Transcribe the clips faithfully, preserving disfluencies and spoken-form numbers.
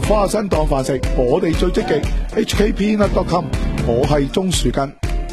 花生當飯食，我哋最積極。H K Peanut dot com， 我係鍾樹根。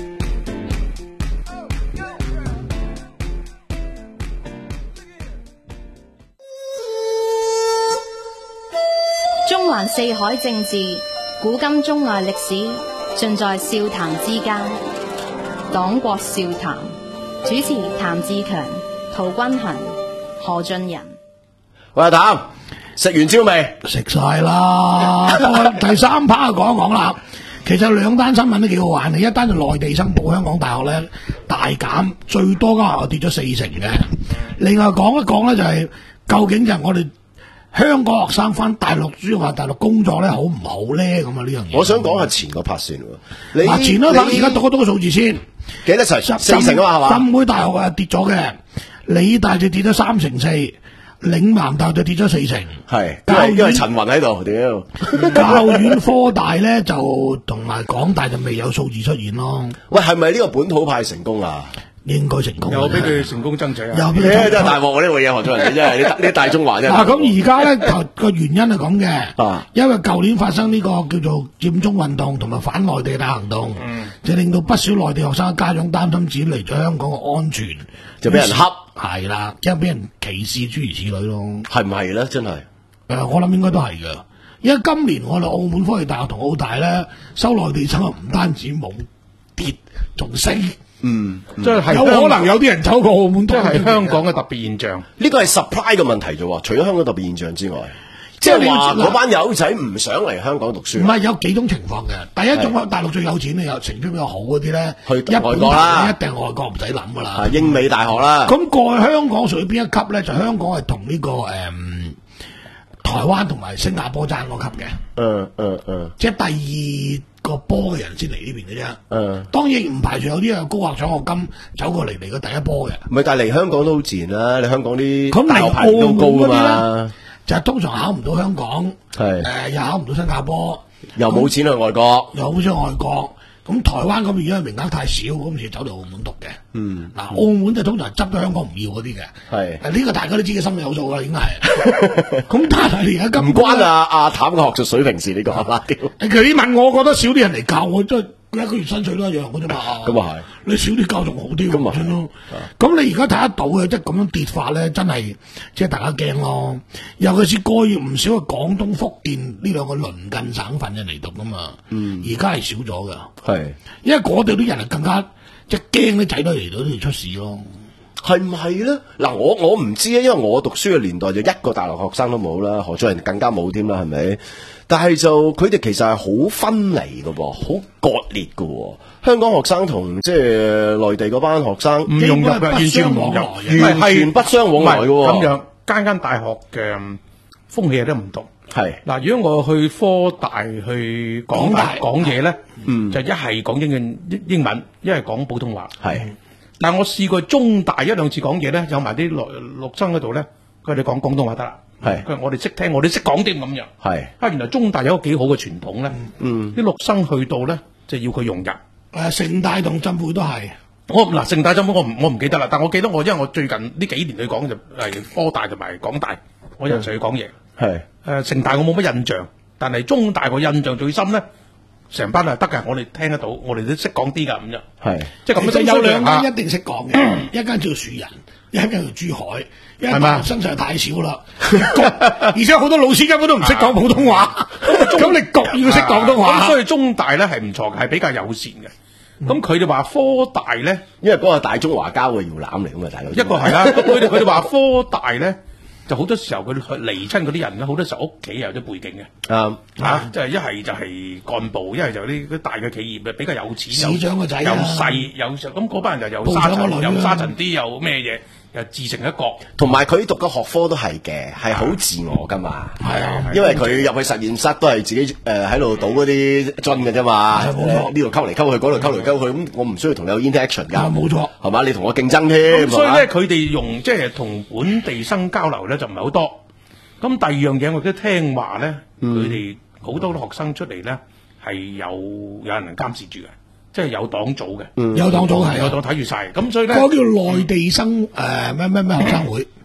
中環四海政治，古今中外歷史，盡在笑談之間。黨國笑談，主持譚志強、陶君行、何俊仁。 喂，阿譚，食完蕉未？ 食晒啦。第三 part 講一講啦。其實兩單新聞都幾好玩嘅，一單就內地生報香港大學咧大減，最多間學校跌咗四成嘅。另外講一講咧就係、是、究竟就係我哋香港學生翻大陸主要話大陸工作咧好唔好咧？咁啊呢樣嘢。 我想講下前個 part 先。你嗱前嗰 part 而家讀多個數字先， 幾多成？四成啊嘛係嘛？ 浸會大學啊跌咗嘅，理大就跌咗三成四。嶺南大就跌咗四成， 係，因為因為陳雲喺度，屌。 教院科大咧就同埋港大就未有數字出現咯。 喂，係咪呢個本土派成功啊？ 應該成功。 又俾佢成功爭取啊！ 又俾佢真係大鑊呢個嘢，何俊仁你真係你你大中華真係。 嗱咁而家咧個原因係咁嘅， 啊， 因為舊年發生呢個叫做佔中運動同埋反內地大行動，嗯，就令到不少內地學生嘅家長擔心自己嚟咗香港嘅安全， 就俾人恰。 係啦，即係俾人歧視諸如此類咯。 係唔係咧？真係。 誒，我諗應該都係㗎，因為今年我哋澳門科技大學同澳大咧收內地生，唔單止冇跌，仲升。 嗯， 即係有可能有啲人走過澳門， 即係香港嘅特別現象。 呢個係 supply 嘅問題啫喎，除咗香港特別現象之外，即係話嗰班友仔唔想嚟香港讀書。 唔係有幾種情況嘅，第一種大陸最有錢嘅有成績比較好嗰啲咧， 去外國啦， 一定外國唔使諗噶啦， 英美大學啦。 咁過去香港屬於邊一級咧？就香港係同呢個誒、嗯、台灣同埋新加坡爭嗰級嘅。 嗯嗯嗯， 即係第二個波嘅人先嚟呢邊嘅啫。 嗯， 當然唔排除有啲有高額獎學金走過嚟嚟嘅第一波嘅。 唔係，但係嚟香港都好自然啦。你香港啲咁大學排都高㗎嘛。 就係通常考唔到香港， 係誒、 呃、又考唔到新加坡， 又冇錢去外國， 又好想外國。咁台灣嗰邊因為名額太少，咁就走到澳門讀嘅。 嗯， 嗱、嗯，澳門就通常執咗香港唔要嗰啲嘅。係，誒呢個大家都知嘅，心裏有數啦，應該係。咁但係你而家咁唔關阿阿譚嘅學術水平事呢個係嘛？ 佢問我，覺得少啲人嚟教我，即係一個月薪水都一樣嘅啫嘛。 咁啊係， 你少啲教仲好啲咁啊咯。咁你而家睇得到嘅，即係咁樣跌法咧，真係即係大家驚咯。尤其是過去唔少嘅廣東、福建呢兩個鄰近省份嘅嚟讀噶嘛。嗯，而家係少咗㗎。係，因為嗰度啲人係更加即係驚啲仔女嚟到呢度出事咯。 係唔係咧？嗱，我我唔知啊，因為我讀書嘅年代就一個大陸學生都冇啦，何俊仁更加冇添啦，係咪？但係就佢哋其實係好分離嘅喎，好割裂嘅喎。香港學生同即係內地嗰班學生唔融入嘅，完全唔融入， 完全不相往來嘅喎。 咁樣間間大學嘅風氣都唔同。 係嗱，如果我去科大去港大講嘢咧， 嗯， 就一係講英英英文，一係講普通話。 係， 但係我試過中大一兩次講嘢咧，有埋啲陸陸生嗰度咧，佢哋講廣東話得啦。係，佢話我哋識聽，我哋識講啲咁樣。係，啊，原來中大有一個幾好嘅傳統咧。嗯，啲陸生去到咧，就要佢融入。誒， 城大同浸會都係。 我嗱，城大浸會我唔我唔記得啦，但我記得我因為我最近呢幾年去講就係科大同埋港大，我有時去講嘢。係，誒，城大我冇乜印象，但係中大個印象最深咧，成班係得㗎，我哋聽得到，我哋都識講啲㗎咁樣。係，即係咁。 其實有兩間一定識講嘅，一間叫樹人，一間叫珠海。因為大學生實在太少啦，而且好多老師根本都唔識講普通話，咁你焗要識廣東話。 咁所以中大咧係唔錯嘅，係比較友善嘅。咁佢哋話科大咧， 因為嗰個大中華交嘅搖籃嚟㗎嘛，大佬。 一個係啦，佢哋佢哋話科大咧。就好多時候佢離親嗰啲人咧，好多時候屋企有啲背景嘅，啊嚇，即係一係就係幹部，一係就啲啲大嘅企業比較有錢， 市長個仔有勢有咁嗰班人就有沙塵，有沙塵啲，有咩嘢又自成一國。 同埋佢讀嘅學科都係嘅，係好自我噶嘛。係啊，因為佢入去實驗室都係自己誒喺度倒嗰啲樽嘅啫嘛。呢度溝嚟溝去，嗰度溝嚟溝去，咁我唔需要同你有 interaction 㗎。 冇錯， 係嘛？你同我競爭添。 所以咧，佢哋用即係同本地生交流咧，就唔係好多。咁第二樣嘢，我都聽話咧，佢哋好多學生出嚟咧係有有人監視住嘅，即係有黨組嘅， 有黨組係有黨睇住晒。咁所以咧， 嗰個叫內地生誒咩咩咩學生會，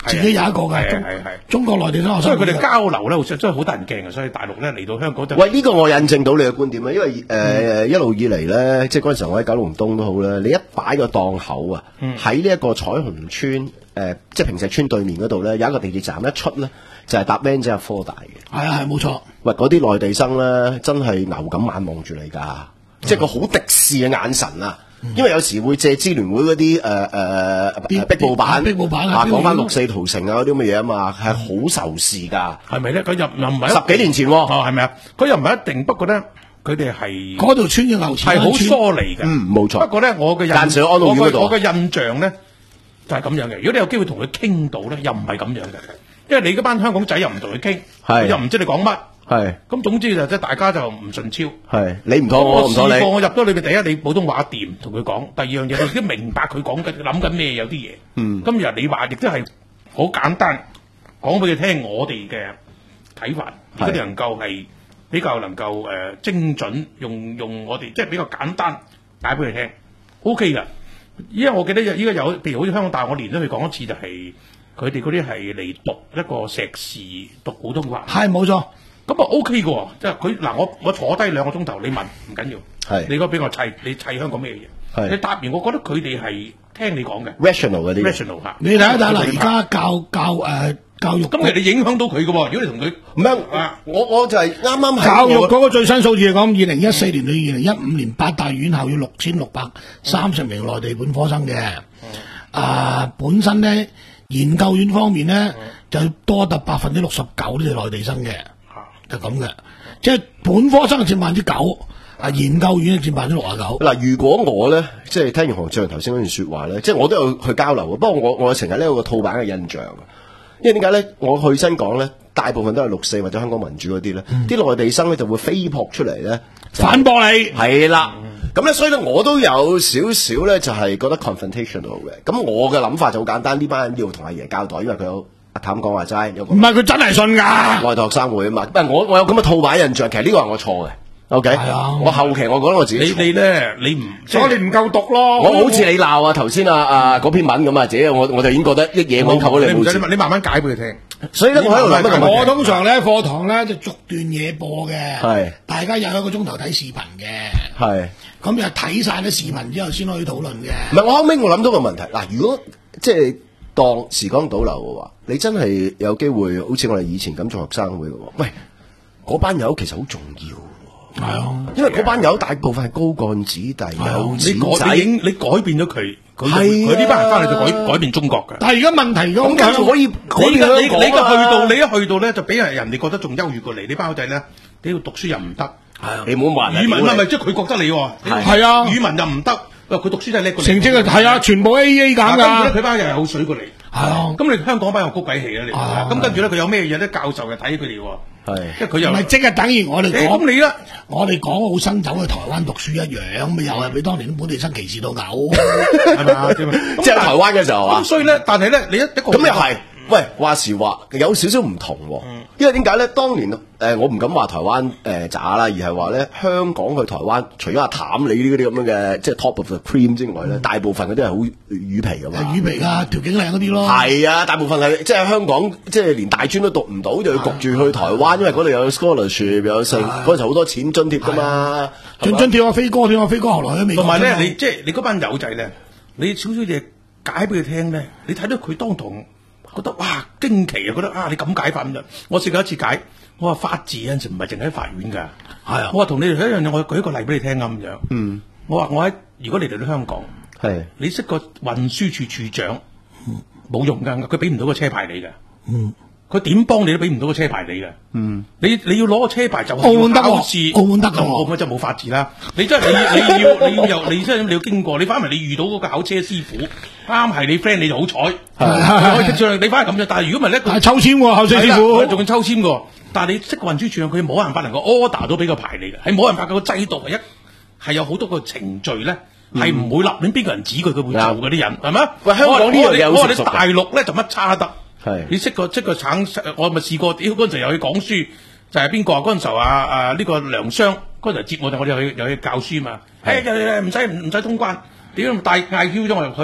自己有一個嘅， 係係係中國內地生學生， 所以佢哋交流咧，真係好得人驚嘅。所以大陸咧嚟到香港就喂，呢個我印證到你嘅觀點啊，因為誒一路以嚟咧，即係嗰陣時候我喺九龍東都好啦，你一擺個檔口啊，喺呢一個彩虹村誒，即係平石村對面嗰度咧，有一個地鐵站一出咧，就係搭 van 仔入科大嘅。 係啊係冇錯。 喂，嗰啲內地生咧，真係牛咁眼望住你㗎，即係個好敵視嘅眼神啊！因為有時會借支聯會嗰啲誒誒壁報版， 壁報版啊講翻六四屠城啊嗰啲咁嘅嘢啊嘛，係好仇視㗎。 係咪咧？佢又又唔係十幾年前喎， 哦係咪啊？佢又唔係一定，不過咧，佢哋係嗰度村嘅牛池係好疏離嘅。 嗯，冇錯。 不過咧，我嘅印間上安老院嗰度， 我嘅印象咧就係咁樣嘅。如果你有機會同佢傾到咧，又唔係咁樣嘅，因為你嗰班香港仔又唔同佢傾，佢又唔知你講乜。係，咁總之就即係大家就唔順超。係，你唔妥我唔妥你。我試過我入咗裏邊，第一你普通話掂同佢講，第二樣嘢你都明白佢講緊諗緊咩，有啲嘢。嗯。今日你話亦都係好簡單講俾佢聽，我哋嘅睇法，亦都能夠係比較能夠誒、呃、精準，用用我哋即係比較簡單解俾佢聽 ，O K 噶。依家我記得依家有，譬如好似香港大學，我連咗佢講一次就係佢哋嗰啲係嚟讀一個碩士讀普通話。係冇錯。咁啊 OK 嘅，即係佢嗱我我坐低兩個鐘頭，你問唔緊要，係你嗰俾我砌，你砌香港咩嘢？你答完，我覺得佢哋係聽你講嘅 rational 嗰啲 rational 嚇。你睇一睇啦，而家教教誒教育，咁其實你影響到佢嘅喎。如果你同佢唔係啊，我我就係啱啱教育嗰個最新數字係講，二零一四年到二零一五年八大院校要六千六百三十名內地本科生嘅，啊本身咧研究院方面咧就多達百分之六十九都係內地生嘅。就咁嘅，即係本科生佔百分之九，啊研究院佔百分之六啊九。 嗱，如果我咧，即係聽完何俊仁頭先嗰段說話咧，即係我都有去交流嘅。不過我我成日咧有個套版嘅印象，因為點解咧？我去新港咧，大部分都係六四或者香港民主嗰啲咧，啲、嗯、內地生咧就會飛撲出嚟咧反駁你。係啦，咁咧、嗯、所以咧我都有少少咧就係覺得 confrontational 嘅。咁我嘅諗法就好簡單，呢班人要同阿爺交代，因為佢有。阿譚講話齋，唔係佢真係信㗎， 內地學生會啊嘛。唔係我我有咁嘅套版印象，其實呢個係我錯嘅。O K，係啊，我後期我覺得我自己你你咧，你唔所以你唔夠讀咯。 我好似你鬧啊頭先啊啊嗰篇文咁啊，自己我我就已經覺得一嘢我扣咗你冇事。 你慢慢解俾佢聽。 所以咧，我喺度諗乜我通常咧課堂咧就逐段嘢播嘅，係大家有一個鐘頭睇視頻嘅，係咁就睇晒啲視頻之後先可以討論嘅。 唔係我後尾我諗到個問題嗱，如果即係。當時光倒流嘅話，你真係有機會好似我哋以前咁做學生會嘅喎。喂，嗰班友其實好重要，係啊，因為嗰班友大部分係高幹子弟，有錢仔， 你改你改變咗佢，佢佢呢班人翻嚟就改改變中國嘅。 但係而家問題咁咁可以， 你你你去到你一去到咧，就俾人人哋覺得仲優越過嚟。你班友仔咧，你要讀書又唔得，係你唔好話語文係咪即係佢覺得你喎？ 係啊， 語文又唔得。佢讀書真係叻過你， 成績係啊，全部 A A 減㗎。 佢班又係好水過你，係啊。咁你香港班又高鬼氣啊！你咁跟住咧，佢有咩嘢咧？教授又睇佢哋喎，係，即係佢又唔係即係等於我哋講咁你啦， 我哋講好新走去台灣讀書一樣，咁又係俾當年啲本地生歧視到嘔，係咪啊？ 即係台灣嘅時候啊。 所以咧，但係咧，你一一個咁又係。喂，話時話有少少唔同喎，嗯、因為點解咧？當年誒、呃，我唔敢話台灣誒渣啦，而係話咧香港去台灣，除咗阿譚你呢啲咁樣嘅即係 top of the cream 之外咧，嗯、大部分嗰啲係好魚皮噶嘛。魚皮㗎，條件靚嗰啲咯。 係啊，大部分係即係香港，即係連大專都讀唔到，就要焗住去台灣，因為嗰度有 scholarship 有剩，嗰陣時好多錢津貼㗎嘛。 津津貼我飛哥，點我飛哥後來都未。 同埋咧，你即係你嗰班友仔咧，你少少嘢解俾佢聽咧，你睇到佢當堂。覺得哇驚奇啊！覺得啊，你咁解法咁樣。我試過一次解，我話法治有陣時唔係淨喺法院㗎，係啊。我話同你哋一樣嘢，我舉一個例俾你聽咁樣。嗯，我話我喺如果你嚟到香港，係你識個運輸處處長，冇用㗎，佢俾唔到個車牌你㗎。嗯，佢點幫你都俾唔到個車牌你㗎。嗯，你你要攞個車牌就澳門得考試， 澳門得㗎， 澳門真係冇法治啦。你真係你你要你要有你真係你要經過，你翻嚟你遇到嗰個考車師傅。啱係你 friend 你就好彩，可以剔上你翻嚟咁啫。但係如果唔係咧， 係抽籤喎，考車師傅仲要抽籤嘅。但係你識運輸處佢冇辦法能夠 order 到俾個牌你嘅，係冇辦法個制度係一係有好多個程序咧，係唔會立亂邊個人指佢佢會做嗰啲人係咪？喂，香港呢樣嘢我話你大陸咧就乜差得？係你識個識個橙，我咪試過。屌嗰陣時又去講書，就係邊個啊？嗰陣時候啊啊呢個梁商嗰陣時接我哋，我哋又去又去教書嘛。誒唔使唔唔使通關，點帶嗌 Q 咗我入去。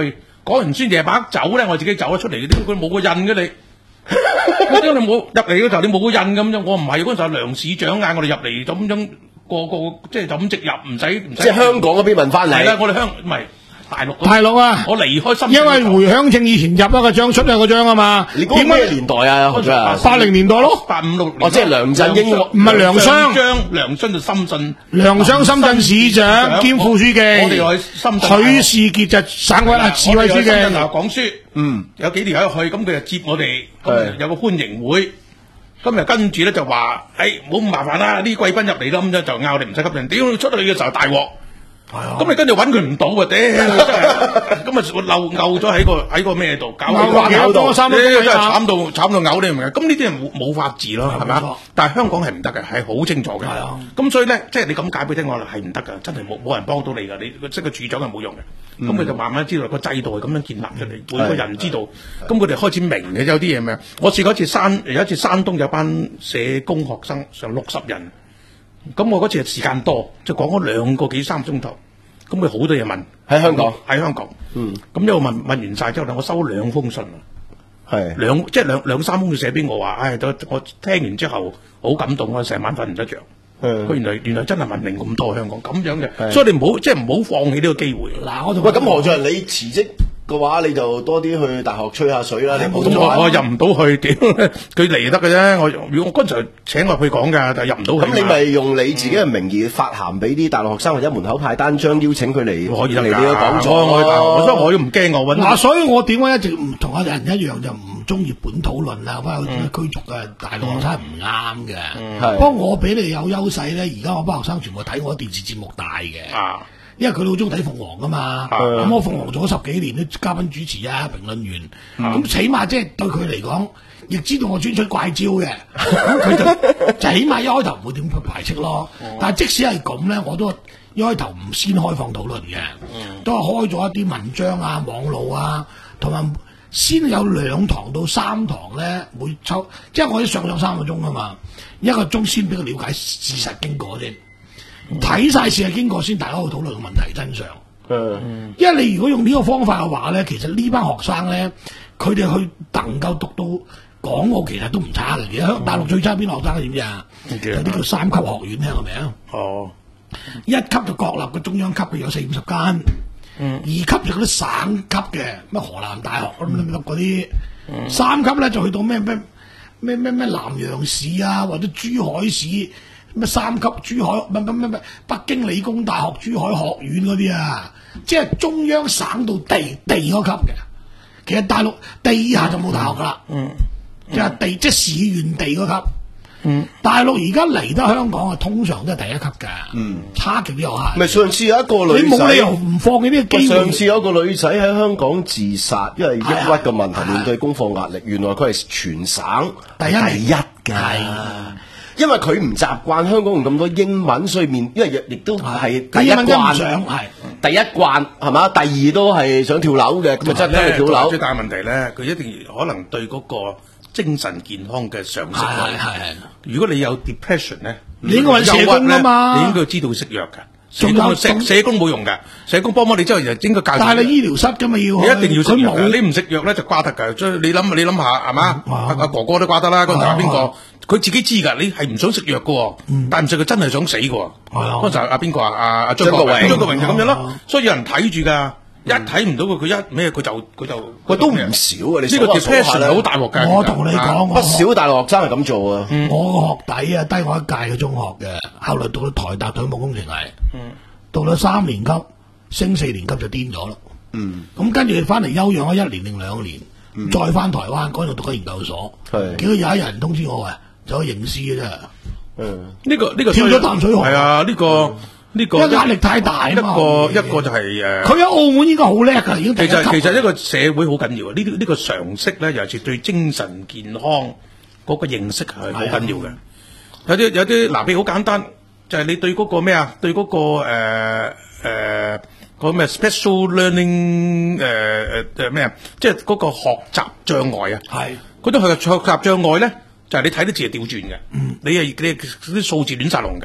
講完先至係把走咧，我自己走咗出嚟嘅，點解佢冇個印嘅你？點解你冇入嚟嗰時候你冇個印咁樣？我唔係嗰陣時候梁市長嗌我哋入嚟就咁樣個個即係就咁直入，唔使唔使。 即係香港嗰邊問翻你。 係啦，我哋香唔係。大陸大陸啊！ 我離開深圳， 因為回鄉證以前入一個章出一個章啊嘛。 你講咩年代啊？何長啊？ 八零年代咯， 八五六年。 哦，即係梁振英， 唔係梁湘， 梁湘就深圳， 梁湘深圳市長兼副書記。 我哋去深圳。 許仕傑就省委啊市委書記。 深圳大學講書，嗯，有幾條友去，咁佢就接我哋，咁有個歡迎會。今日跟住咧就話，誒，唔好咁麻煩啦，啲貴賓入嚟啦，咁樣就嗌我哋唔使吸引，屌出去嘅時候大鑊。咁你跟住揾佢唔到啊！屌，真係咁啊，漏漏咗喺個喺個咩度搞搞到，真係慘到慘到嘔，你明唔明？咁呢啲人冇冇法治咯，係咪啊？但係香港係唔得嘅，係好清楚嘅。咁所以咧，即係你咁解俾聽我係唔得㗎，真係冇冇人幫到你㗎。你即係個處長係冇用嘅。咁佢就慢慢知道個制度係咁樣建立出嚟，每個人知道。咁佢哋開始明嘅有啲嘢咩？我試過一次山有一次山東有班社工學生上六十人。咁我嗰次係時間多，就講咗兩個幾三個鐘頭，咁佢好多嘢問喺香港， 喺香港，嗯，咁一路問問完晒之後咧，我收兩封信啊，係兩即係兩兩三封佢寫俾我話，唉，我聽完之後好感動，我成晚瞓唔得着，佢原來原來真係文明咁多香港咁樣嘅，所以你唔好即係唔好放棄呢個機會。嗱，我同喂咁何俊，你辭職嘅話，你就多啲去大學吹下水啦。你冇我我入唔到去，屌佢嚟得嘅啫。我如果我嗰陣時請我去講㗎，但係入唔到去。咁你咪用你自己嘅名義發函俾啲大陸學生，或者門口派單張邀請佢嚟嚟你嘅講座。我去大學，所以我都唔驚我揾。嗱，所以我點解一直唔同阿人一樣就唔中意本土論啊？翻去驅逐嘅大陸學生唔啱嘅。不過我比你有優勢咧，而家我班學生全部睇我電視節目大嘅。因為佢老中睇鳳凰噶嘛，咁我鳳凰做咗十幾年，啲嘉賓主持啊、評論員，咁起碼即係對佢嚟講，亦知道我專出怪招嘅，咁佢就就起碼一開頭唔會點排斥咯。但係即使係咁咧，我都一開頭唔先開放討論嘅，都係開咗一啲文章啊、網路啊，同埋先有兩堂到三堂咧，每抽即係我啲上兩三個鐘啊嘛，一個鐘先俾佢了解事實經過先。睇晒事係經過先，大家去討論個問題真相。嗯，因為你如果用呢個方法嘅話咧，其實呢班學生咧，佢哋去能夠讀到港澳，其實都唔差嘅。而家大陸最差邊學生點知啊？有啲叫三級學院，聽過未啊？哦，一級就國立嘅中央級嘅有四五十間，嗯，二級就嗰啲省級嘅，咩河南大學咁樣嗰啲，嗯，三級咧就去到咩咩咩咩咩南陽市啊，或者珠海市。咩三級珠海咩咩咩咩北京理工大學珠海學院嗰啲啊，即係中央省到地地嗰級嘅。其實大陸地下就冇大學噶啦，嗯，即係地即係市縣地嗰級。嗯，大陸而家嚟得香港啊，通常都係第一級㗎。嗯，差極都有限。咪上次有一個女仔，你冇理由唔放棄呢個機會。上次有一個女仔喺香港自殺，因為抑鬱嘅問題，面對功課壓力，原來佢係全省第一第一㗎。因為佢唔習慣香港用咁多英文，所以面因為亦都係第一慣，係第一慣係嘛？第二都係想跳樓嘅，咁啊真係跳樓。最大問題咧，佢一定可能對嗰個精神健康嘅常識。係係。如果你有 depression 咧，你應該揾社工啊嘛，你應該知道食藥㗎。社工社社工冇用㗎，社工幫幫你之後就應該教。但係你醫療室㗎嘛要，你一定要食藥㗎。你唔食藥咧就瓜得㗎。所以你諗你諗下係嘛？阿阿哥哥都瓜得啦，嗰陣時邊個？佢自己知㗎，你係唔想食藥㗎，嗯、但係唔食佢真係想死㗎。嗰陣時阿邊個啊？阿阿張國榮，張國榮就咁樣咯。所以有人睇住㗎，一睇唔到佢，佢一咩佢就佢就。喂，都唔少啊！你呢個 depression 係好大鑊㗎。我同你講，不少大陸學生係咁做啊。嗯、我個學弟啊，低我一屆嘅中學嘅，後來讀到台大土木工程系，嗯、讀到三年級升四年級就癲咗啦。嗯，咁跟住翻嚟休養咗一年定兩年，嗯、再翻台灣嗰度讀緊研究所。係，結果有一日人通知我話。就可以認屍嘅啫，嗯，呢個呢個跳咗淡水河，係啊，呢個呢個壓力太大啊嘛，一個一個就係誒，佢喺澳門應該好叻㗎，已經其實其實一個社會好緊要啊，呢啲呢個常識咧，尤其是對精神健康嗰個認識係好緊要嘅。有啲有啲嗱，譬如好簡單，就係你對嗰個咩啊，對嗰個誒誒嗰咩 special learning 誒誒誒咩啊，即係嗰個學習障礙啊，係嗰種學習學習障礙咧。就係你睇啲字係調轉嘅，嗯、你係你啲數字亂晒龍嘅，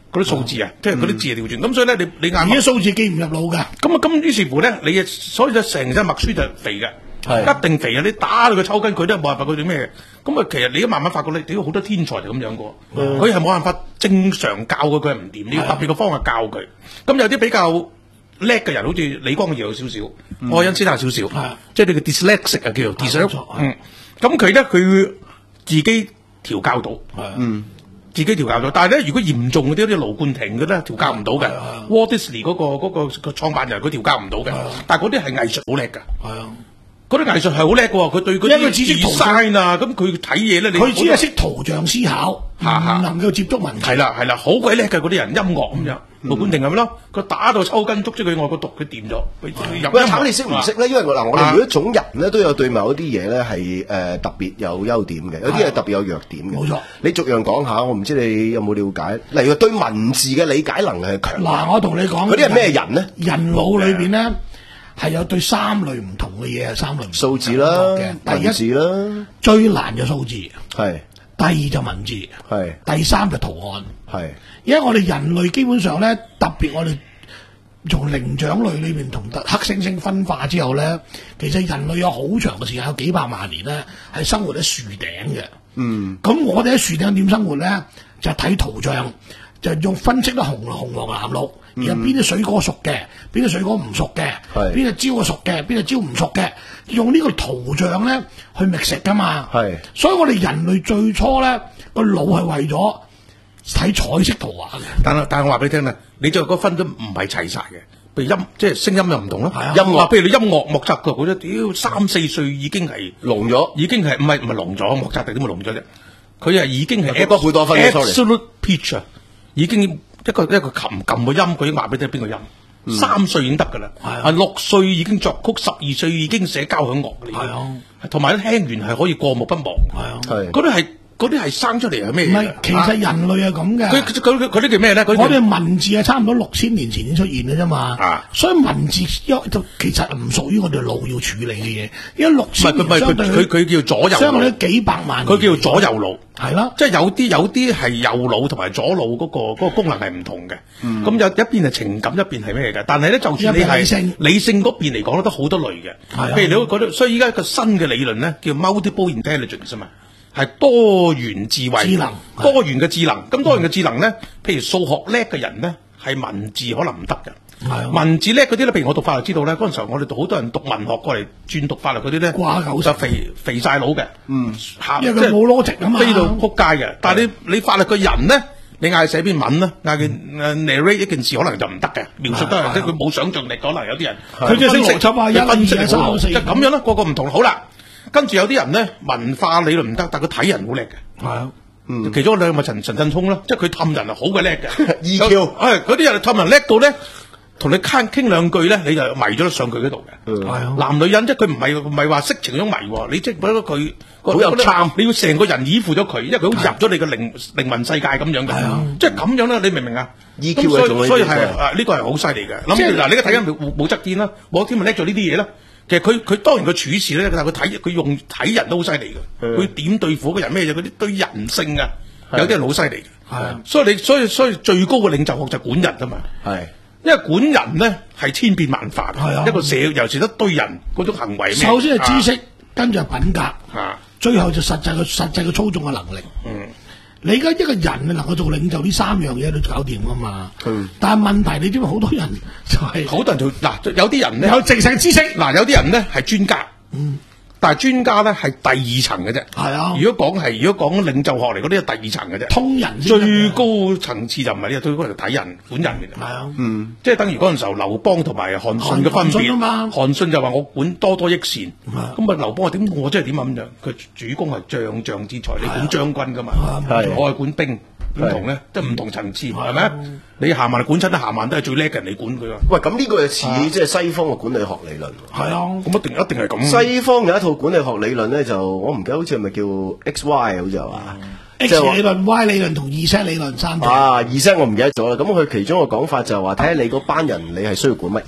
嗰啲數字啊，即係嗰啲字係調轉。咁所以咧，你你眼而家數字記唔入腦㗎。 咁啊，咁於是乎咧，你所以就成隻麥書就肥嘅。一定肥啊！你打到佢抽筋，佢都冇辦法佢啲咩？咁啊，其實你都慢慢發覺咧，屌好多天才就咁樣嘅，佢係冇辦法正常教佢，佢係唔掂，你要特別嘅方法教佢。咁有啲比較叻嘅人，好似李光耀有少少，愛因斯坦少少，即係你嘅 dyslexic 啊，叫做 dyslexic。嗯，咁佢咧佢自己調教到，嗯，自己調教到。但係咧，如果嚴重嗰啲，好似盧冠廷嘅咧，調教唔到嘅。Walt Disney 嗰個嗰個個創辦人，佢調教唔到嘅。但係嗰啲係藝術好叻㗎。係啊。嗰啲藝術係好叻嘅喎，佢對嗰啲 design 啊，咁佢睇嘢咧， 佢只係識圖像思考，唔能夠接觸文字。 係啦係啦，好鬼叻嘅嗰啲人，音樂咁樣。盧冠廷係咪咯？佢打到抽筋，捉咗佢外國讀，佢掂咗。喂， 炒你識唔識咧？因為嗱，我哋每一種人咧都有對某一啲嘢咧係誒特別有優點嘅，有啲係特別有弱點嘅。冇錯，你逐樣講下，我唔知你有冇了解。例如對文字嘅理解能力係強。 嗱，我同你講， 嗰啲係咩人咧？ 人腦裏邊咧。係有對三類唔同嘅嘢，三類數字啦，第一字啦， 最難嘅數字係， 第二就文字係， 第三就圖案係。 因為我哋人類基本上咧，特別我哋從靈長類裏邊同黑猩猩分化之後咧，其實人類有好長嘅時間，有幾百萬年咧，係生活喺樹頂嘅。嗯，咁我哋喺樹頂點生活咧？就睇圖像，就用分析得紅紅黃藍綠。然後邊啲水果熟嘅，邊啲水果唔熟嘅，邊隻蕉係熟嘅，邊隻蕉唔熟嘅，用呢個圖像咧去覓食噶嘛。係，所以我哋人類最初咧個腦係為咗睇彩色圖畫嘅。 但係但係我話俾你聽啦，你就嗰分都唔係齊晒嘅。譬如音即係聲音又唔同咯，音樂譬如你音樂莫扎特嗰啲，屌三四歲已經係聾咗，已經係唔係唔係聾咗，莫扎特點會聾咗啫？佢係已經係多貝多芬 absolute pitch 啊，已經。一個一個琴撳個音，佢已經話俾你聽邊個音。嗯、三歲已經得噶啦，啊六歲已經作曲，十二歲已經寫交響樂嘅。係啊，同埋聽完係可以過目不忘。係啊，嗰啲係嗰啲係生出嚟係咩？ 唔係，其實人類係咁嘅。 佢佢佢佢啲叫咩咧？ 我哋文字係差唔多六千年前先出現嘅啫嘛。啊，所以文字一就其實唔屬於我哋腦要處理嘅嘢，因為六千年相對佢佢叫左右腦， 相對幾百萬， 佢叫左右腦。 係啦， 即係有啲有啲係右腦同埋左腦嗰個嗰個功能係唔同嘅。咁有一邊係情感，一邊係咩嘅？但係咧，就算你係理性嗰邊嚟講咧，都好多類嘅。譬如你會覺得，所以依家一個新嘅理論咧，叫 multiple intelligence 啊嘛，係多元智慧、 智能、 多元嘅智能。咁多元嘅智能咧，譬如數學叻嘅人咧，係文字可能唔得嘅。文字叻嗰啲咧，譬如我讀法律知道咧，嗰陣時候我哋好多人讀文學過嚟轉讀法律嗰啲咧， 掛狗就肥肥晒佬嘅，嗯， 因為佢冇邏輯啊嘛， 飛到撲街嘅。但係你你法律嘅人咧，你嗌佢寫篇文咧，嗌佢 narrate 一件事，可能就唔得嘅，描述得即係佢冇想像力，可能有啲人佢即係識邏輯啊，一分析三四， 即係咁樣啦，個個唔同。好啦，跟住有啲人咧，文化理論唔得，但係佢睇人好叻嘅，係啊。嗯，其中兩個咪陳陳振聰啦，即係佢氹人係好鬼叻嘅 ，E Q， 誒嗰啲人氹人叻到咧，同你傾傾兩句咧，你就迷咗上佢嗰度嘅。係啊，男女人即係佢唔係唔係話色情嗰種迷喎，你即係覺得佢好有參，你要成個人依附咗佢，因為佢好似入咗你嘅靈靈魂世界咁樣嘅。係啊，即係咁樣咧，你明唔明啊 ？E Q 係做所以係啊，呢個係好犀利嘅。諗住嗱，你而家睇緊武武則天啦，武則天咪叻咗呢啲嘢啦。其實佢佢當然佢處事咧，但係佢睇佢用睇人都好犀利嘅。佢點對付個人咩嘢？嗰啲對人性啊！有啲人好犀利嘅，係啊，所以你所以所以最高嘅領袖學就管人啊嘛，係，因為管人咧係千變萬化，係啊，一個社尤其是一堆人嗰種行為， 首先係知識，跟住係品格，啊，最後就實際嘅實際嘅操縱嘅能力，嗯，你而家一個人你能夠做領袖呢三樣嘢都搞掂啊嘛，嗯，但係問題你知唔知好多人就係好多人就嗱有啲人咧有正式知識， 嗱有啲人咧係專家，嗯。但係專家咧係第二層嘅啫，係啊。如果講係如果講領袖學嚟嗰啲係第二層嘅啫， 通人最高層次就唔係呢個，最高係睇人管人嘅。係啊，嗯，即係等於嗰陣時候劉邦同埋韓信嘅分別啊嘛。韓信就話我管多多益善，咁啊劉邦話點我真係點咁樣？佢主攻係將將之才，你管將軍噶嘛，我係管兵。唔同咧，即係唔同層次，係咪？你下萬管親得下萬都係最叻嘅人，你管佢啊！ 喂，咁呢個就似即係西方嘅管理學理論。 係啊， 咁一定一定係咁。 西方有一套管理學理論咧，就我唔記得好似係咪叫 X Y 好似係嘛 ？X 理論、Y 理論同 Z 理論三種。 啊，Z 我唔記得咗啦。咁佢其中一個講法就係話，睇下你嗰班人你係需要管乜嘢。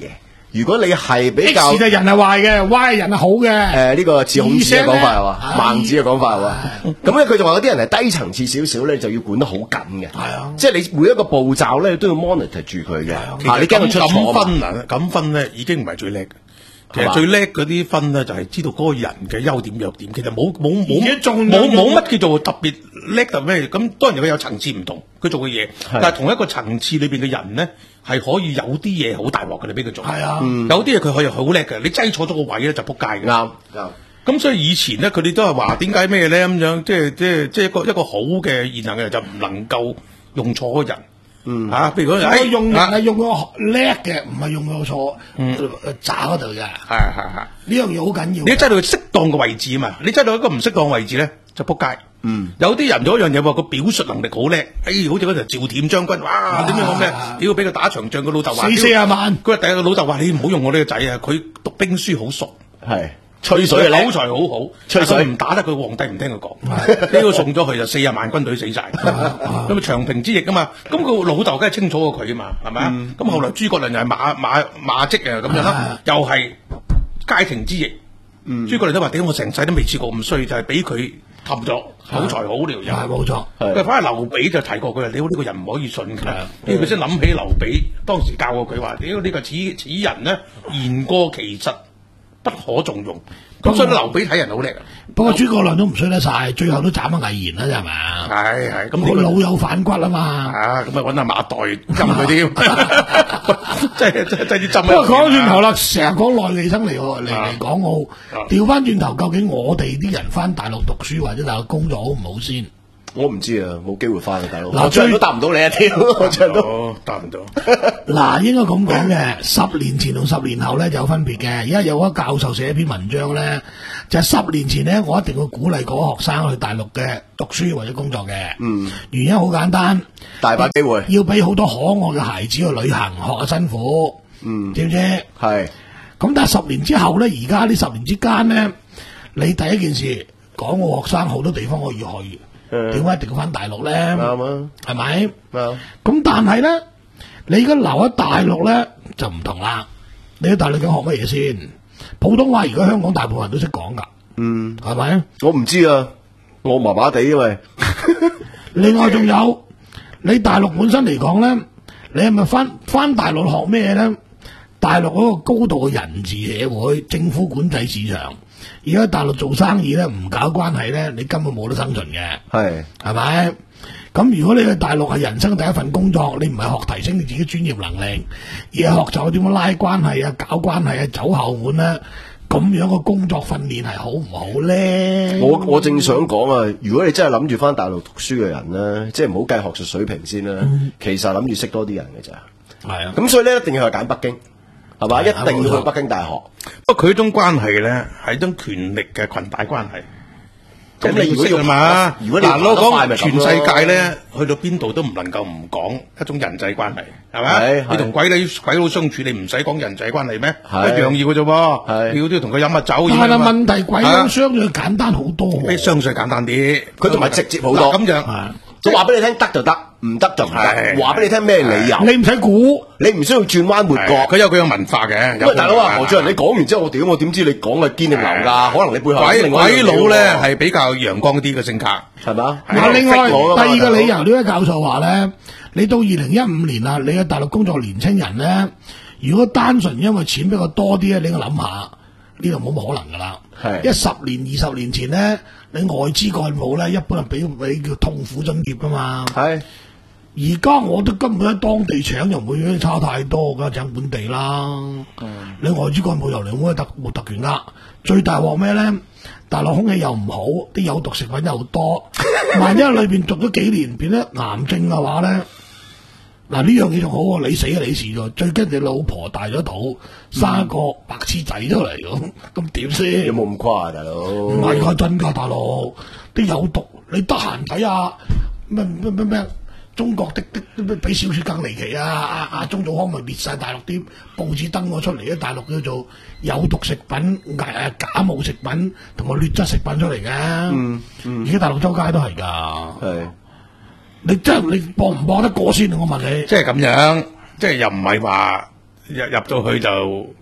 如果你係比較 X 就人係壞嘅 ，Y 人係好嘅。 誒呢個似孔子嘅講法係嘛， 係孟子嘅講法係嘛。咁咧佢就話有啲人係低層次少少咧，就要管得好緊嘅。係啊，即係你每一個步驟咧都要 monitor 住佢嘅。嗱，你驚佢出錯咁分啊，咁分咧已經唔係最叻。其實最叻嗰啲分咧，就係知道嗰個人嘅優點弱點。其實冇冇冇冇冇乜叫做特別叻特咩？咁當然佢有層次唔同，佢做嘅嘢，但係同一個層次裏邊嘅人咧，係可以有啲嘢好大鑊嘅，你俾佢做。係啊，有啲嘢佢可以好叻嘅，你擠錯咗個位咧就撲街嘅。啱啱。咁所以以前咧，佢哋都係話點解咩咧咁樣？即係即係即係一個一個好嘅現行嘅人就唔能夠用錯人。嗯吓，譬如講， 誒用人係用個叻嘅，唔係用個錯渣嗰度嘅。係係係，呢樣嘢好緊要。 你擠到佢適當嘅位置啊嘛，你擠到一個唔適當嘅位置咧，就撲街。嗯，有啲人做一樣嘢話，個表述能力好叻，誒，好似嗰條趙恬將軍，哇，點樣講咩？屌，俾佢打場仗，個老豆話四四廿萬。 佢話第日個老豆話你唔好用我呢個仔啊，佢讀兵書好熟。 係。吹水嘅口才好好， 吹水唔打得佢皇帝唔聽佢講，呢個送咗去就四十萬軍隊死晒，咁啊長平之役啊嘛，咁個老豆梗係清楚過佢啊嘛，係咪啊？咁後來諸葛亮又係馬馬馬積啊咁樣啦，又係街亭之役，諸葛亮都話點我成世都未試過咁衰，就係俾佢氹咗，口才好呢條友， 係冇錯。 佢反而劉備就提過佢，屌呢個人唔可以信嘅，跟住佢先諗起劉備當時教過佢話，屌呢個此此人呢言過其實。不可重用，咁所以劉備睇人好叻啊！ 不過諸葛亮都唔衰得晒，最後都斬咗魏延啦，係咪？ 係係，咁個老友反骨啊嘛！ 啊，咁啊揾阿馬岱針佢添，即係即係即係啲針。 不過講轉頭啦，成日講內地生嚟嚟嚟港澳，調翻轉頭，究竟我哋啲人翻大陸讀書或者大陸工作好唔好先？ 我唔知啊，冇機會翻去大陸。嗱，最都答唔到你一條，我最都答唔到。 嗱，應該咁講嘅，十年前同十年後咧就有分別嘅。而家有個教授寫一篇文章咧，就係十年前咧，我一定會鼓勵嗰個學生去大陸嘅讀書或者工作嘅。嗯，原因好簡單， 大把機會， 要俾好多可愛嘅孩子去旅行，學下辛苦。嗯，知唔知？係。咁但係十年之後咧，而家呢十年之間咧，你第一件事講個學生好多地方可以去。點解一定要翻大陸咧？啱啊，係咪？啱。咁但係咧，你而家留喺大陸咧就唔同啦。你喺大陸想學乜嘢先？普通話而家香港大部分人都識講噶。嗯，係咪？ 我唔知啊，我麻麻地因為。 另外仲有，你大陸本身嚟講咧，你係咪翻翻大陸學咩咧？大陸嗰個高度嘅人治社會，政府管制市場。而家大陸做生意咧，唔搞關係咧，你根本冇得生存嘅。係係咪？咁如果你去大陸係人生第一份工作，你唔係學提升你自己專業能力，而係學習點樣拉關係啊、搞關係啊、走後門咧，咁樣嘅工作訓練係好唔好咧？ 我我正想講啊，如果你真係諗住翻大陸讀書嘅人咧，即係唔好計學術水平先啦，嗯、其實諗住識多啲人嘅咋。係啊，咁所以咧一定要去揀北京。係嘛？一定要去北京大學。 不過佢呢種關係咧，係一種權力嘅裙帶關係。咁你如果要嘛？如果你嗱，我講全世界咧，去到邊度都唔能夠唔講一種人際關係，係咪？你同鬼佬鬼佬相處，你唔使講人際關係咩？一樣要嘅啫噃。你要都要同佢飲下酒。 但係問題，鬼佬相對簡單好多。 比相對簡單啲， 佢同埋直接好多。 咁樣。 就話俾你聽得就得，唔得就唔得。話俾你聽咩理由？ 你唔使估， 你唔需要轉彎抹角。 佢有佢嘅文化嘅。 喂，大佬啊，何俊仁，你講完之後，我屌我點知你講嘅堅定流㗎？可能你背後鬼鬼佬咧係比較陽光啲嘅性格， 係嘛？ 嗱，另外第二個理由，呢位教授話咧，你到二零一五年啦，你喺大陸工作年青人咧，如果單純因為錢比較多啲咧，你應該諗下呢度冇乜可能㗎啦。係，一十年、二十年前咧。你外資幹部咧，一般係俾俾叫痛苦津貼噶嘛。係，而家我都根本喺當地請又唔會差太多噶，請本地啦。嗯，你外資幹部又嚟冇特冇特權啦。最大鑊咩咧？大陸空氣又唔好，啲有毒食品又多。萬一裏邊讀咗幾年變咗癌症嘅話咧，嗱呢樣嘢仲好喎，你死啊你事咗，最驚你老婆大咗肚，生個白痴仔出嚟咁，咁點先？ 有冇咁誇啊，大佬？ 唔係㗎，真㗎，大佬啲有毒，你得閒睇下咩咩咩咩中國的的比小説更離奇啊！阿阿鍾祖康咪滅晒大陸啲報紙登咗出嚟咧，大陸叫做有毒食品、誒假冒食品同埋劣質食品出嚟嘅。嗯嗯，而家大陸周街都係㗎。係。你真係你搏唔搏得過先？我問你， 即係咁樣，即係又唔係話入入到去就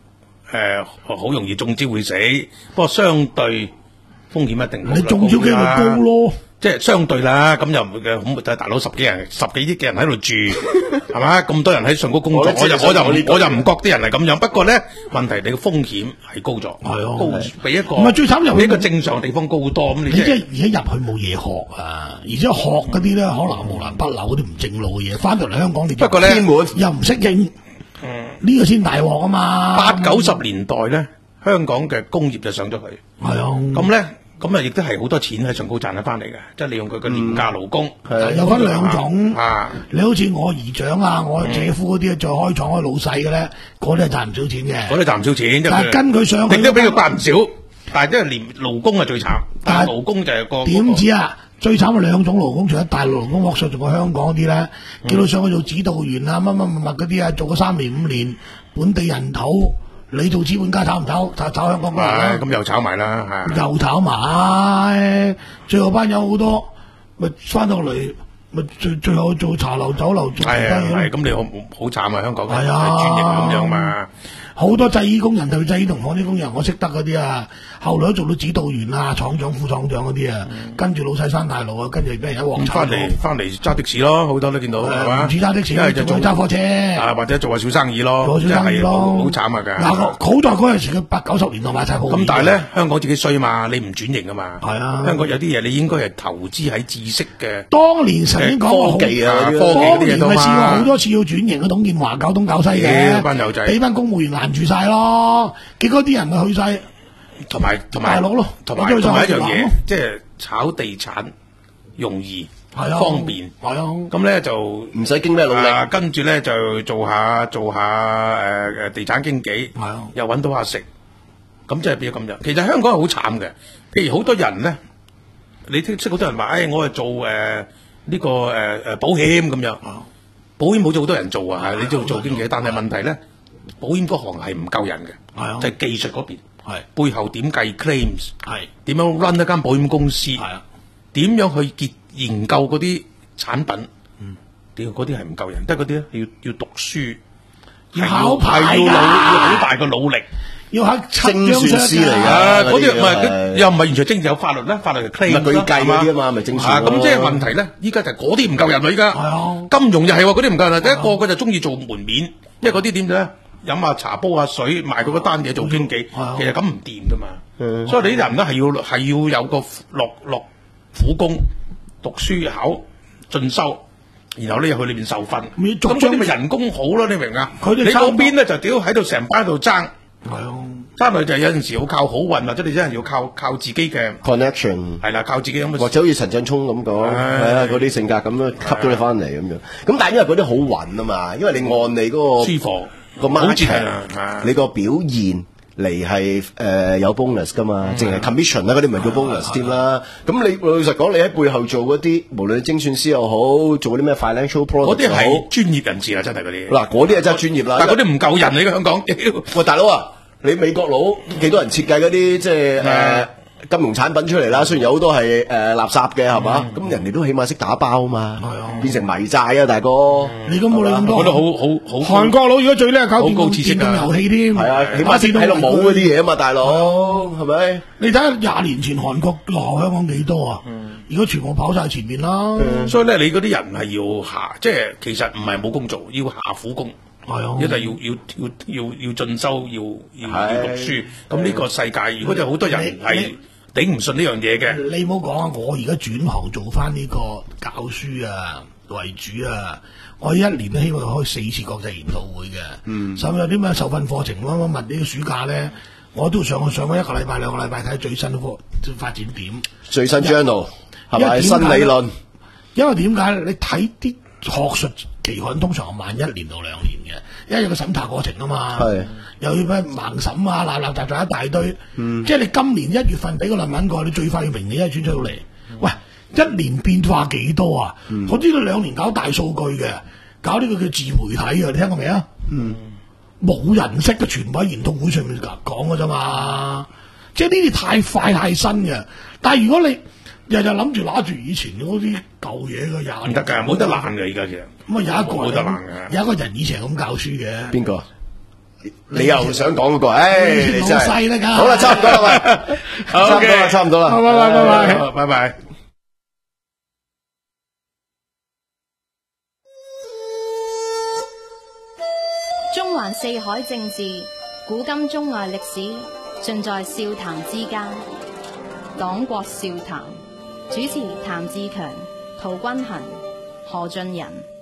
誒好容易中招會死，不過相對風險一定冇你中招機率高咯。 即係相對啦，咁又唔嘅恐怖就係大佬十幾人、十幾億嘅人喺度住，係嘛？咁多人喺上高工作，我就我就我就唔覺啲人係咁樣。不過咧，問題你嘅風險係高咗，係啊，高比一個唔係最慘， 比一個正常地方高好多。咁你即係而家入去冇嘢學啊，而且學嗰啲咧可能無蘭不朽嗰啲唔正路嘅嘢，翻到嚟香港你不過咧又唔適應，呢個先大鑊啊嘛！ 八九十年代咧，香港嘅工業就上咗去， 係啊， 咁咧。咁啊，亦都係好多錢喺上高賺得翻嚟嘅，即係利用佢嘅廉價勞工。 係有分兩種啊！ 你好似我姨丈啊、我姐夫嗰啲再開廠開老細嘅咧，嗰啲係賺唔少錢嘅。嗰啲賺唔少錢， 但係跟佢上去， 亦都俾佢賺唔少。但係即係廉勞工係最慘，但係勞工就係個點知啊？最慘係兩種勞工，除咗大陸勞工剝削，仲有香港啲咧，叫到上去做指導員啊、乜乜乜乜嗰啲啊，做咗三年五年本地人頭。你做資本家炒唔炒？炒炒香港嗰啲咧？ 咁又炒埋啦， 又炒埋，最後班有好多，咪翻到嚟，咪最最後做茶樓酒樓做其他嘢。 係咁你好好慘啊！香港係啊，專業咁樣嘛。 好多製衣工人對製衣同房啲工人，我識得嗰啲啊，後來都做到指導員啊、廠長、副廠長嗰啲啊，跟住老細山大路啊，跟住俾人一鑊炒。 翻嚟翻嚟揸的士咯，好多都見到係嘛？ 唔止揸的士， 一係就做揸貨車， 啊或者做下小生意咯， 做小生意咯， 好慘啊㗎。 嗱，好在嗰陣時嘅八九十年代買晒鋪。 咁但係咧，香港自己衰嘛，你唔轉型啊嘛。 係啊， 香港有啲嘢你應該係投資喺知識嘅。 當年曾經講過科技啊，科技當年咪試過好多次要轉型嘅，董建華搞東搞西嘅， 班友仔俾班公務員攔住晒咯。結果啲人咪去晒， 同埋同埋大陸咯， 同埋同埋一樣嘢，即係炒地產容易， 係啊， 方便， 係啊， 咁咧就唔使經咩努力， 跟住咧就做下做下誒誒地產經紀， 係啊， 又揾到下食，咁即係變咗咁樣。其實香港係好慘嘅，譬如好多人咧，你識識好多人話，誒我係做誒呢個誒誒保險咁樣，保險冇咗好多人做啊，係你做做經紀，但係問題咧。保險嗰行係唔夠人嘅， 係啊， 就係技術嗰邊， 係背後點計 claims， 係點樣 run 一間保險公司， 係啊， 點樣去結研究嗰啲產品，嗯，屌嗰啲係唔夠人，得嗰啲咧要要讀書， 要考牌要要好大嘅努力， 要考精算師嚟㗎，嗰啲唔係又唔係完全精，有法律咧，法律係 claim 佢計嗰啲啊嘛，咪精算。 咁即係問題咧，依家就係嗰啲唔夠人啦，依家， 係啊， 金融又係喎，嗰啲唔夠人，第一個佢就中意做門面，因為嗰啲點咧？飲下茶煲下水賣佢嗰單嘢做經紀，其實咁唔掂噶嘛。所以你啲人咧係要係要有個落落苦功、讀書考進修，然後咧入去裏邊受訓。咁嗰啲咪人工好咯？你明啊？佢哋你嗰邊咧就屌喺度成班喺度爭，係啊，爭嚟就有陣時要靠好運，或者你真係要靠靠自己嘅 connection， 係啦，靠自己咁。 或者好似陳振聰咁講，係啊，嗰啲性格咁樣吸咗你翻嚟咁樣。咁但係因為嗰啲好穩啊嘛，因為你按你嗰個舒服。 個 market，你個表現嚟係誒有 bonus 噶嘛，淨係 commission 啦，嗰啲唔係叫 bonus 添啦。咁你老實講，你喺背後做嗰啲，無論精算師又好，做嗰啲咩 financial product， 嗰啲係專業人士啦，真係嗰啲。 嗱，嗰啲係真係專業啦。 但係嗰啲唔夠人嚟嘅香港。 喂，大佬啊，你美國佬幾多人設計嗰啲即係誒金融產品出嚟啦？雖然有好多係誒垃圾嘅，係嘛？咁人哋都起碼識打包啊嘛，變成迷債啊，大哥！ 你咁冇你咁多， 我覺得好好好。 韓國佬如果最叻搞電動電動遊戲添， 係啊，起碼識喺度冇嗰啲嘢啊嘛，大佬係咪？ 你睇下廿年前韓國落後香港幾多啊？而家全部跑晒前面啦。 所以咧，你嗰啲人係要下，即係其實唔係冇工做，要下苦功。 係啊， 一係要要要要要進修，要要要讀書。咁呢個世界，如果有好多人係頂唔順呢樣嘢嘅， 你唔好講啊！我而家轉行做翻呢個教書啊為主啊！我一年都希望開四次國際研討會嘅，嗯，甚至有啲咩受訓課程乜乜乜呢個暑假咧，我都上去上咗一個禮拜兩個禮拜睇最新嘅發展點，最新 journal 係咪新理論？ 因為點解你睇啲學術期刊通常慢一年到兩年嘅，因為有個審查過程啊嘛，係又要咩盲審啊，立立雜雜一大堆，嗯，即係你今年一月份俾個論文過，你最快要明年一轉出到嚟，喂，一年變化幾多啊？嗯、我知道兩年搞大數據嘅，搞呢個叫自媒體啊，你聽過未啊？嗯，冇人識嘅，全部喺研討會上面講嘅啫嘛，即係呢啲太快太新嘅，但係如果你日日諗住拿住以前嗰啲舊嘢嘅廿，唔得㗎，冇得爛嘅而家其實。咁啊有一個冇得爛嘅，有一個人以前係咁教書嘅。邊個？ 你又想講嗰個？唉，你真老細啦係。 梗係好啦，差唔多啦，喂，差唔多啦，差唔多啦。 拜拜拜拜拜。 拜拜。 中環四海政治，古今中外歷史，盡在笑談之間。黨國笑談，主持譚志強、陶君衡、何俊仁。